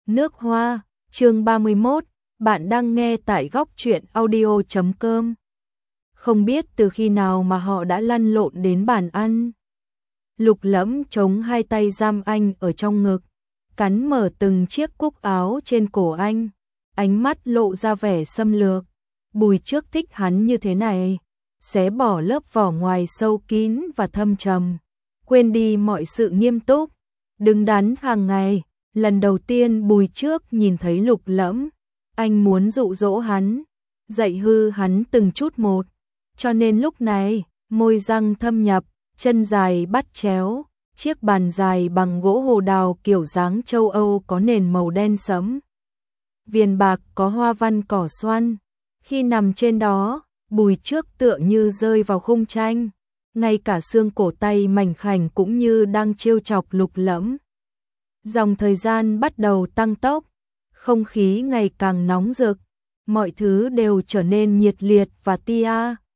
Nước hoa, chương 31, bạn đang nghe tại góc truyện audio.com. Không biết từ khi nào mà họ đã lăn lộn đến bàn ăn. Lục Lẫm chống hai tay giam anh ở trong ngực, cắn mở từng chiếc cúc áo trên cổ anh, ánh mắt lộ ra vẻ xâm lược. Bùi Trước thích hắn như thế này, xé bỏ lớp vỏ ngoài sâu kín và thâm trầm, quên đi mọi sự nghiêm túc, đứng đắn hàng ngày. Lần đầu tiên Bùi Trước nhìn thấy Lục Lẫm, anh muốn dụ dỗ hắn, dạy hư hắn từng chút một, cho nên lúc này, môi răng thâm nhập, chân dài bắt chéo, chiếc bàn dài bằng gỗ hồ đào kiểu dáng châu Âu có nền màu đen sẫm, viền bạc có hoa văn cỏ xoăn. Khi nằm trên đó, Bùi Trước tựa như rơi vào khung tranh, ngay cả xương cổ tay mảnh khảnh cũng như đang trêu chọc Lục Lẫm. Dòng thời gian bắt đầu tăng tốc, không khí ngày càng nóng rực, mọi thứ đều trở nên nhiệt liệt và tia,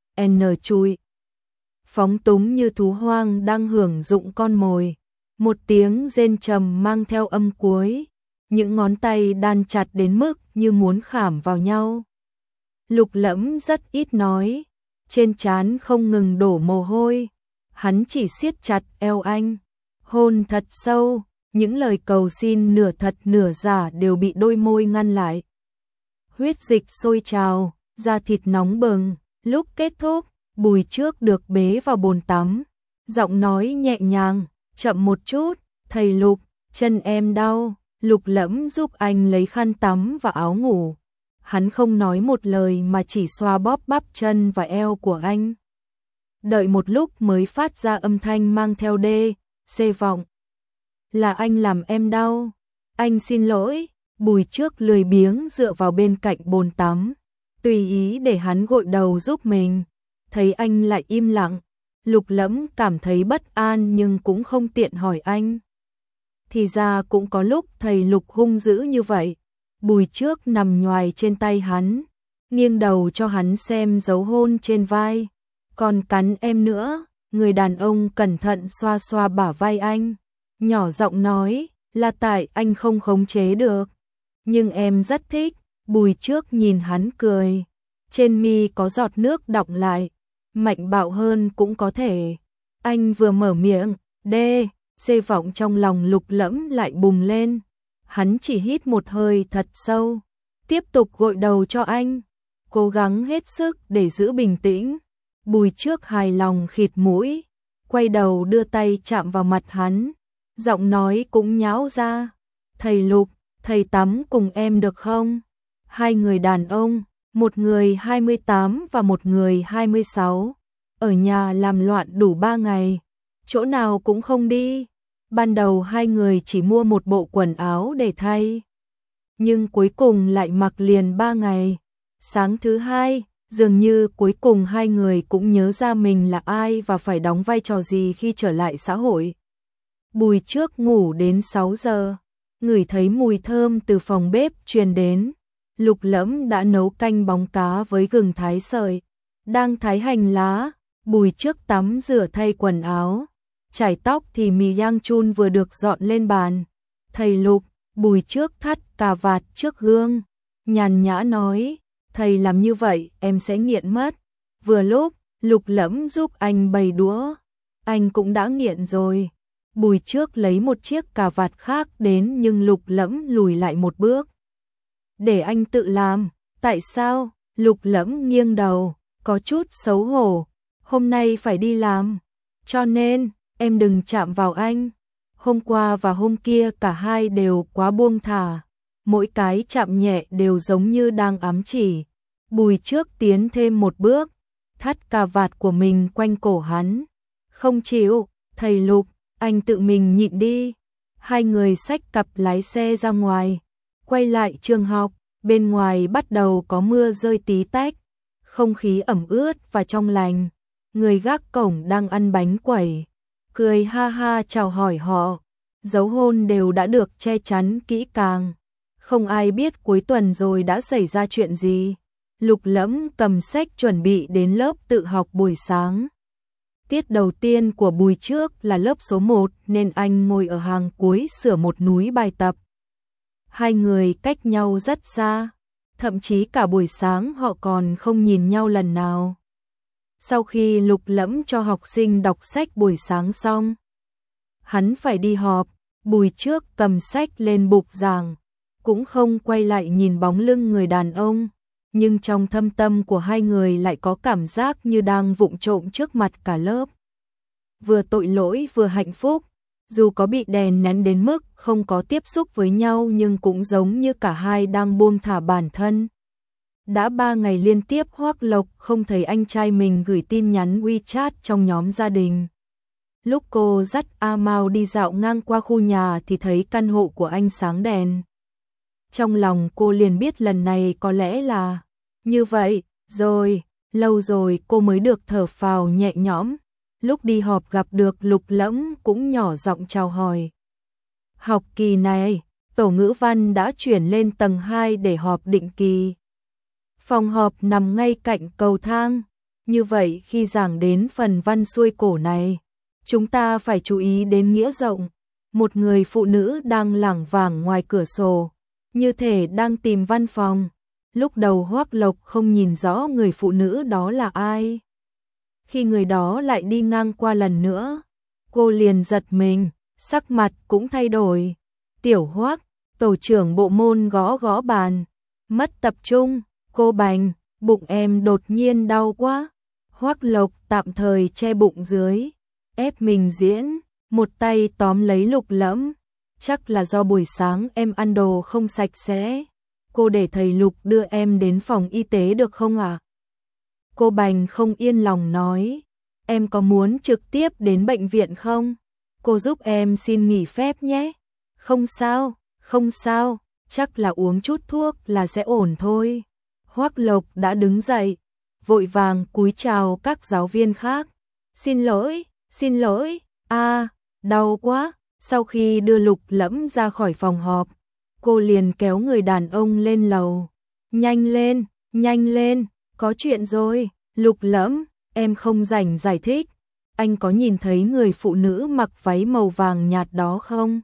chui. Phóng túng như thú hoang đang hưởng dụng con mồi. Một tiếng rên trầm mang theo âm cuối, những ngón tay đan chặt đến mức như muốn khảm vào nhau. Lục Lẫm rất ít nói, trên trán không ngừng đổ mồ hôi, hắn chỉ siết chặt eo anh, hôn thật sâu. Những lời cầu xin nửa thật nửa giả đều bị đôi môi ngăn lại. Huyết dịch sôi trào, da thịt nóng bừng. Lúc kết thúc, Bùi Trước được bế vào bồn tắm. Giọng nói nhẹ nhàng, chậm một chút, thầy Lục, chân em đau. Lục Lẫm giúp anh lấy khăn tắm và áo ngủ. Hắn không nói một lời mà chỉ xoa bóp bắp chân và eo của anh. Đợi một lúc mới phát ra âm thanh mang theo xê vọng. Là anh làm em đau. Anh xin lỗi. Bùi Trước lười biếng dựa vào bên cạnh bồn tắm, tùy ý để hắn gội đầu giúp mình. Thấy anh lại im lặng, Lục Lẫm cảm thấy bất an nhưng cũng không tiện hỏi anh. Thì ra cũng có lúc thầy Lục hung dữ như vậy. Bùi Trước nằm nhoài trên tay hắn, nghiêng đầu cho hắn xem dấu hôn trên vai. Còn cắn em nữa. Người đàn ông cẩn thận xoa xoa bả vai anh, nhỏ giọng nói, là tại anh không khống chế được. Nhưng em rất thích. Bùi Trước nhìn hắn cười, trên mi có giọt nước đọng lại, mạnh bạo hơn cũng có thể. Anh vừa mở miệng, xê vọng trong lòng Lục Lẫm lại bùng lên. Hắn chỉ hít một hơi thật sâu, tiếp tục gội đầu cho anh, cố gắng hết sức để giữ bình tĩnh. Bùi Trước hài lòng khịt mũi, quay đầu đưa tay chạm vào mặt hắn, giọng nói cũng nhão ra, thầy Lục, thầy tắm cùng em được không? Hai người đàn ông, một người 28 và một người 26, ở nhà làm loạn đủ 3 ngày, chỗ nào cũng không đi. Ban đầu hai người chỉ mua một bộ quần áo để thay, nhưng cuối cùng lại mặc liền 3 ngày. Sáng thứ hai, dường như cuối cùng hai người cũng nhớ ra mình là ai và phải đóng vai trò gì khi trở lại xã hội. Bùi Trước ngủ đến 6 giờ, ngửi thấy mùi thơm từ phòng bếp truyền đến. Lục Lẫm đã nấu canh bóng cá với gừng thái sợi, đang thái hành lá. Bùi Trước tắm rửa thay quần áo, chải tóc thì mì yang chun vừa được dọn lên bàn. Thầy Lục, Bùi Trước thắt cà vạt trước gương, nhàn nhã nói, thầy làm như vậy em sẽ nghiện mất. Vừa lúc, Lục Lẫm giúp anh bày đũa, anh cũng đã nghiện rồi. Bùi Trước lấy một chiếc cà vạt khác đến nhưng Lục Lẫm lùi lại một bước. Để anh tự làm. Tại sao? Lục Lẫm nghiêng đầu, có chút xấu hổ. Hôm nay phải đi làm, cho nên em đừng chạm vào anh. Hôm qua và hôm kia cả hai đều quá buông thả, mỗi cái chạm nhẹ đều giống như đang ám chỉ. Bùi Trước tiến thêm một bước, thắt cà vạt của mình quanh cổ hắn. Không chịu, thầy Lục, anh tự mình nhịn đi. Hai người xách cặp lái xe ra ngoài, quay lại trường học. Bên ngoài bắt đầu có mưa rơi tí tách, không khí ẩm ướt và trong lành. Người gác cổng đang ăn bánh quẩy, cười ha ha chào hỏi họ. Dấu hôn đều đã được che chắn kỹ càng, không ai biết cuối tuần rồi đã xảy ra chuyện gì. Lục Lẫm cầm sách chuẩn bị đến lớp tự học buổi sáng. Tiết đầu tiên của Bùi Trước là lớp số 1 nên anh ngồi ở hàng cuối sửa một núi bài tập. Hai người cách nhau rất xa, thậm chí cả buổi sáng họ còn không nhìn nhau lần nào. Sau khi Lục Lẫm cho học sinh đọc sách buổi sáng xong, hắn phải đi họp, Bùi Trước cầm sách lên bục giảng, cũng không quay lại nhìn bóng lưng người đàn ông, nhưng trong thâm tâm của hai người lại có cảm giác như đang vụng trộm trước mặt cả lớp. Vừa tội lỗi vừa hạnh phúc, dù có bị đè nén đến mức không có tiếp xúc với nhau nhưng cũng giống như cả hai đang buông thả bản thân. Đã 3 ngày liên tiếp Hoắc Lộc không thấy anh trai mình gửi tin nhắn WeChat trong nhóm gia đình. Lúc cô dắt A Mao đi dạo ngang qua khu nhà thì thấy căn hộ của anh sáng đèn. Trong lòng cô liền biết lần này có lẽ là như vậy, rồi, lâu rồi cô mới được thở phào nhẹ nhõm. Lúc đi họp gặp được Lục Lẫm cũng nhỏ giọng chào hỏi. Học kỳ này, tổ ngữ văn đã chuyển lên tầng 2 để họp định kỳ. Phòng họp nằm ngay cạnh cầu thang, như vậy khi giảng đến phần văn xuôi cổ này, chúng ta phải chú ý đến nghĩa rộng. Một người phụ nữ đang lảng vảng ngoài cửa sổ, như thể đang tìm văn phòng. Lúc đầu Hoắc Lộc không nhìn rõ người phụ nữ đó là ai. Khi người đó lại đi ngang qua lần nữa, cô liền giật mình, sắc mặt cũng thay đổi. Tiểu Hoắc, tổ trưởng bộ môn gõ gõ bàn, mất tập trung, cô Bành, bụng em đột nhiên đau quá. Hoắc Lộc tạm thời che bụng dưới, ép mình diễn, một tay tóm lấy Lục Lẫm. Chắc là do buổi sáng em ăn đồ không sạch sẽ. Cô để thầy Lục đưa em đến phòng y tế được không ạ? Cô Bành không yên lòng nói, em có muốn trực tiếp đến bệnh viện không? Cô giúp em xin nghỉ phép nhé. Không sao, không sao, chắc là uống chút thuốc là sẽ ổn thôi. Hoắc Lộc đã đứng dậy, vội vàng cúi chào các giáo viên khác. Xin lỗi, đau quá. Sau khi đưa Lục Lẫm ra khỏi phòng họp, cô liền kéo người đàn ông lên lầu. Nhanh lên, có chuyện rồi. Lục Lẫm, em không rảnh giải thích. Anh có nhìn thấy người phụ nữ mặc váy màu vàng nhạt đó không?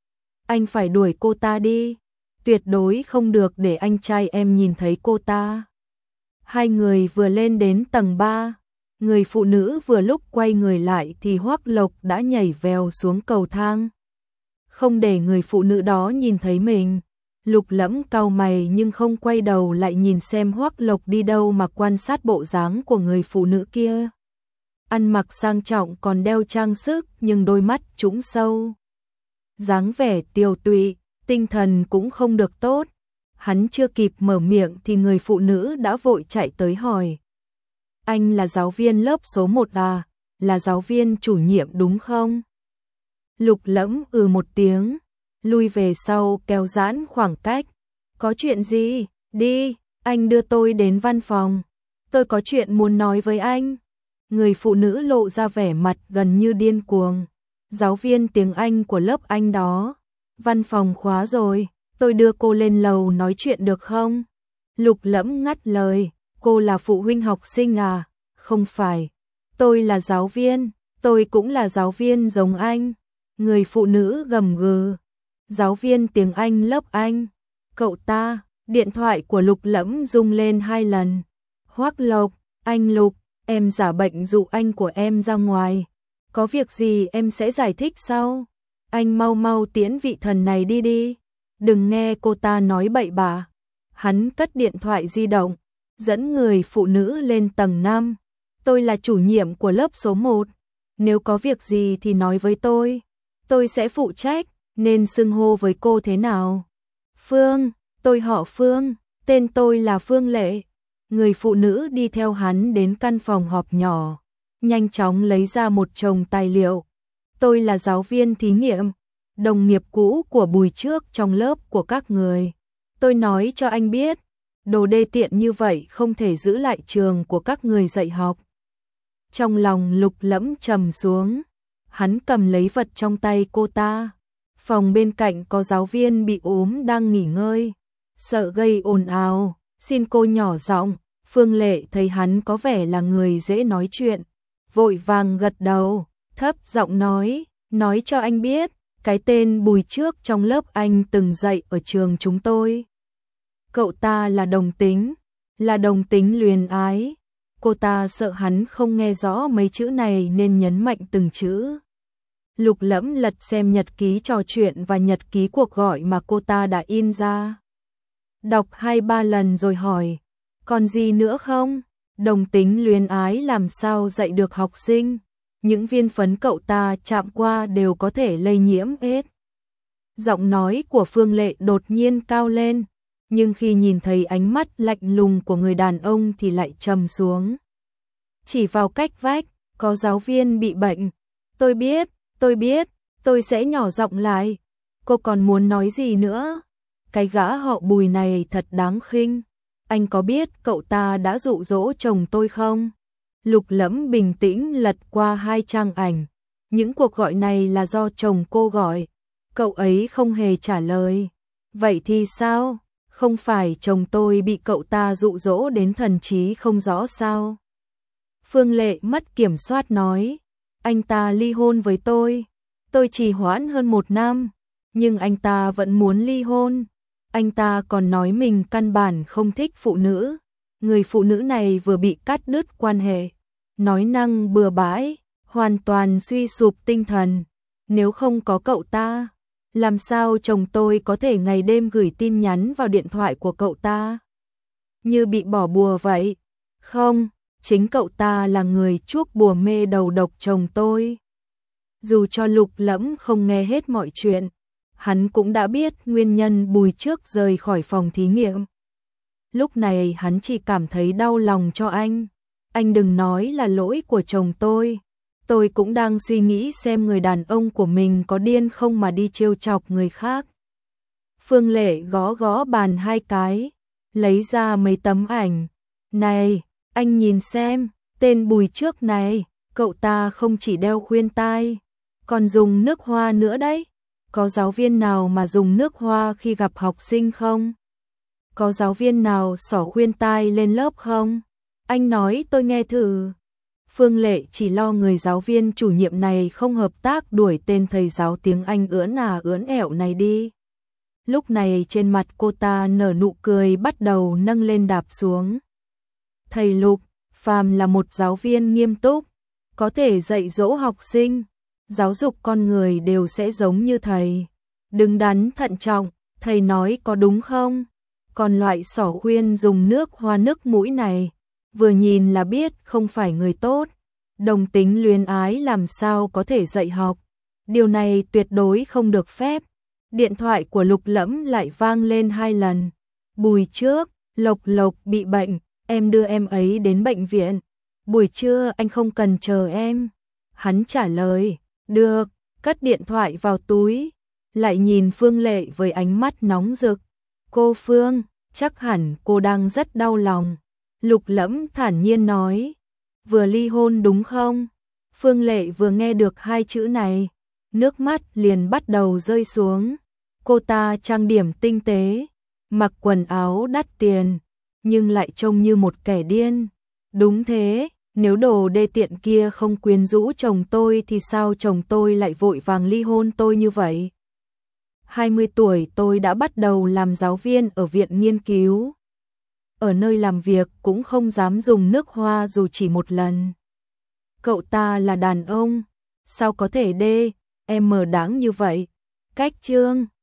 Anh phải đuổi cô ta đi. Tuyệt đối không được để anh trai em nhìn thấy cô ta. Hai người vừa lên đến tầng 3. Người phụ nữ vừa lúc quay người lại thì Hoắc Lộc đã nhảy vèo xuống cầu thang. Không để người phụ nữ đó nhìn thấy mình, Lục Lẫm cau mày nhưng không quay đầu lại nhìn xem Hoắc Lộc đi đâu mà quan sát bộ dáng của người phụ nữ kia. Ăn mặc sang trọng còn đeo trang sức nhưng đôi mắt trũng sâu. Dáng vẻ tiều tụy, tinh thần cũng không được tốt. Hắn chưa kịp mở miệng thì người phụ nữ đã vội chạy tới hỏi. Anh là giáo viên lớp số 1 à? Là giáo viên chủ nhiệm đúng không? Lục Lẫm một tiếng, lui về sau kéo giãn khoảng cách. Có chuyện gì? Đi, anh đưa tôi đến văn phòng. Tôi có chuyện muốn nói với anh. Người phụ nữ lộ ra vẻ mặt gần như điên cuồng. Giáo viên tiếng Anh của lớp anh đó. Văn phòng khóa rồi, tôi đưa cô lên lầu nói chuyện được không? Lục Lẫm ngắt lời, cô là phụ huynh học sinh à? Không phải, tôi là giáo viên, tôi cũng là giáo viên giống anh. Người phụ nữ gầm gừ, giáo viên tiếng Anh lớp anh. Cậu ta, điện thoại của Lục Lẫm rung lên 2 lần. Hoắc Lộc, anh Lục, em giả bệnh dụ anh của em ra ngoài. Có việc gì em sẽ giải thích sau. Anh mau mau tiễn vị thần này đi đi. Đừng nghe cô ta nói bậy bạ. Hắn cất điện thoại di động, dẫn người phụ nữ lên tầng 5. Tôi là chủ nhiệm của lớp số 1. Nếu có việc gì thì nói với tôi sẽ phụ trách. Nên xưng hô với cô thế nào? Phương, tôi họ Phương, tên tôi là Phương Lệ. Người phụ nữ đi theo hắn đến căn phòng họp nhỏ, nhanh chóng lấy ra một chồng tài liệu. Tôi là giáo viên thí nghiệm, đồng nghiệp cũ của Bùi Trước trong lớp của các người. Tôi nói cho anh biết, đồ đê tiện như vậy không thể giữ lại trường của các người dạy học. Trong lòng Lục Lẫm trầm xuống, hắn cầm lấy vật trong tay cô ta. Phòng bên cạnh có giáo viên bị ốm đang nghỉ ngơi, sợ gây ồn ào, xin cô nhỏ giọng. Phương Lệ thấy hắn có vẻ là người dễ nói chuyện, vội vàng gật đầu, thấp giọng nói cho anh biết, cái tên Bùi trước trong lớp anh từng dạy ở trường chúng tôi. Cậu ta là đồng tính luyến ái. Cô ta sợ hắn không nghe rõ mấy chữ này nên nhấn mạnh từng chữ. Lục Lẫm lật xem nhật ký trò chuyện và nhật ký cuộc gọi mà cô ta đã in ra. Đọc 2-3 lần rồi hỏi, còn gì nữa không? Đồng tính luyến ái làm sao dạy được học sinh? Những viên phấn cậu ta chạm qua đều có thể lây nhiễm hết. Giọng nói của Phương Lệ đột nhiên cao lên, nhưng khi nhìn thấy ánh mắt lạnh lùng của người đàn ông thì lại trầm xuống. Chỉ vào cách vách, có giáo viên bị bệnh. Tôi biết, tôi sẽ nhỏ giọng lại. Cô còn muốn nói gì nữa? Cái gã họ Bùi này thật đáng khinh. Anh có biết cậu ta đã dụ dỗ chồng tôi không? Lục Lẫm bình tĩnh lật qua 2 trang ảnh. Những cuộc gọi này là do chồng cô gọi. Cậu ấy không hề trả lời. Vậy thì sao? Không phải chồng tôi bị cậu ta dụ dỗ đến thần trí không rõ sao? Phương Lệ mất kiểm soát nói. Anh ta ly hôn với tôi trì hoãn hơn 1 năm, nhưng anh ta vẫn muốn ly hôn. Anh ta còn nói mình căn bản không thích phụ nữ. Người phụ nữ này vừa bị cắt đứt quan hệ, nói năng bừa bãi, hoàn toàn suy sụp tinh thần. Nếu không có cậu ta, làm sao chồng tôi có thể ngày đêm gửi tin nhắn vào điện thoại của cậu ta? Như bị bỏ bùa vậy. Không, chính cậu ta là người chuốc bùa mê đầu độc chồng tôi. Dù cho Lục Lẫm không nghe hết mọi chuyện, hắn cũng đã biết nguyên nhân Bùi trước rời khỏi phòng thí nghiệm. Lúc này hắn chỉ cảm thấy đau lòng cho anh. Anh đừng nói là lỗi của chồng tôi cũng đang suy nghĩ xem người đàn ông của mình có điên không mà đi trêu chọc người khác. Phương Lệ gõ gõ bàn 2 cái, lấy ra mấy tấm ảnh. Này, anh nhìn xem, tên Bùi trước này, cậu ta không chỉ đeo khuyên tai, còn dùng nước hoa nữa đấy. Có giáo viên nào mà dùng nước hoa khi gặp học sinh không? Có giáo viên nào xỏ khuyên tai lên lớp không? Anh nói tôi nghe thử. Phương Lệ chỉ lo người giáo viên chủ nhiệm này không hợp tác đuổi tên thầy giáo tiếng Anh ưỡn ẻo này đi. Lúc này trên mặt cô ta nở nụ cười bắt đầu nâng lên đạp xuống. Thầy Lục, phàm là một giáo viên nghiêm túc, có thể dạy dỗ học sinh, giáo dục con người đều sẽ giống như thầy. Đứng đắn thận trọng, thầy nói có đúng không? Còn loại xỏ khuyên dùng nước hoa nước mũi này, vừa nhìn là biết không phải người tốt. Đồng tính luyến ái làm sao có thể dạy học? Điều này tuyệt đối không được phép. Điện thoại của Lục Lẫm lại vang lên 2 lần. Bùi trước, Lộc bị bệnh, em đưa em ấy đến bệnh viện. Buổi trưa anh không cần chờ em. Hắn trả lời, được, cất điện thoại vào túi. Lại nhìn Phương Lệ với ánh mắt nóng rực. Cô Phương, chắc hẳn cô đang rất đau lòng. Lục Lẫm thản nhiên nói, vừa ly hôn đúng không? Phương Lệ vừa nghe được 2 chữ này, nước mắt liền bắt đầu rơi xuống. Cô ta trang điểm tinh tế, mặc quần áo đắt tiền, nhưng lại trông như một kẻ điên. Đúng thế, nếu đồ đê tiện kia không quyến rũ chồng tôi thì sao chồng tôi lại vội vàng ly hôn tôi như vậy? 20 tuổi tôi đã bắt đầu làm giáo viên ở viện nghiên cứu. Ở nơi làm việc cũng không dám dùng nước hoa dù chỉ một lần. Cậu ta là đàn ông, sao có thể đê, em mờ đáng như vậy? Cách chương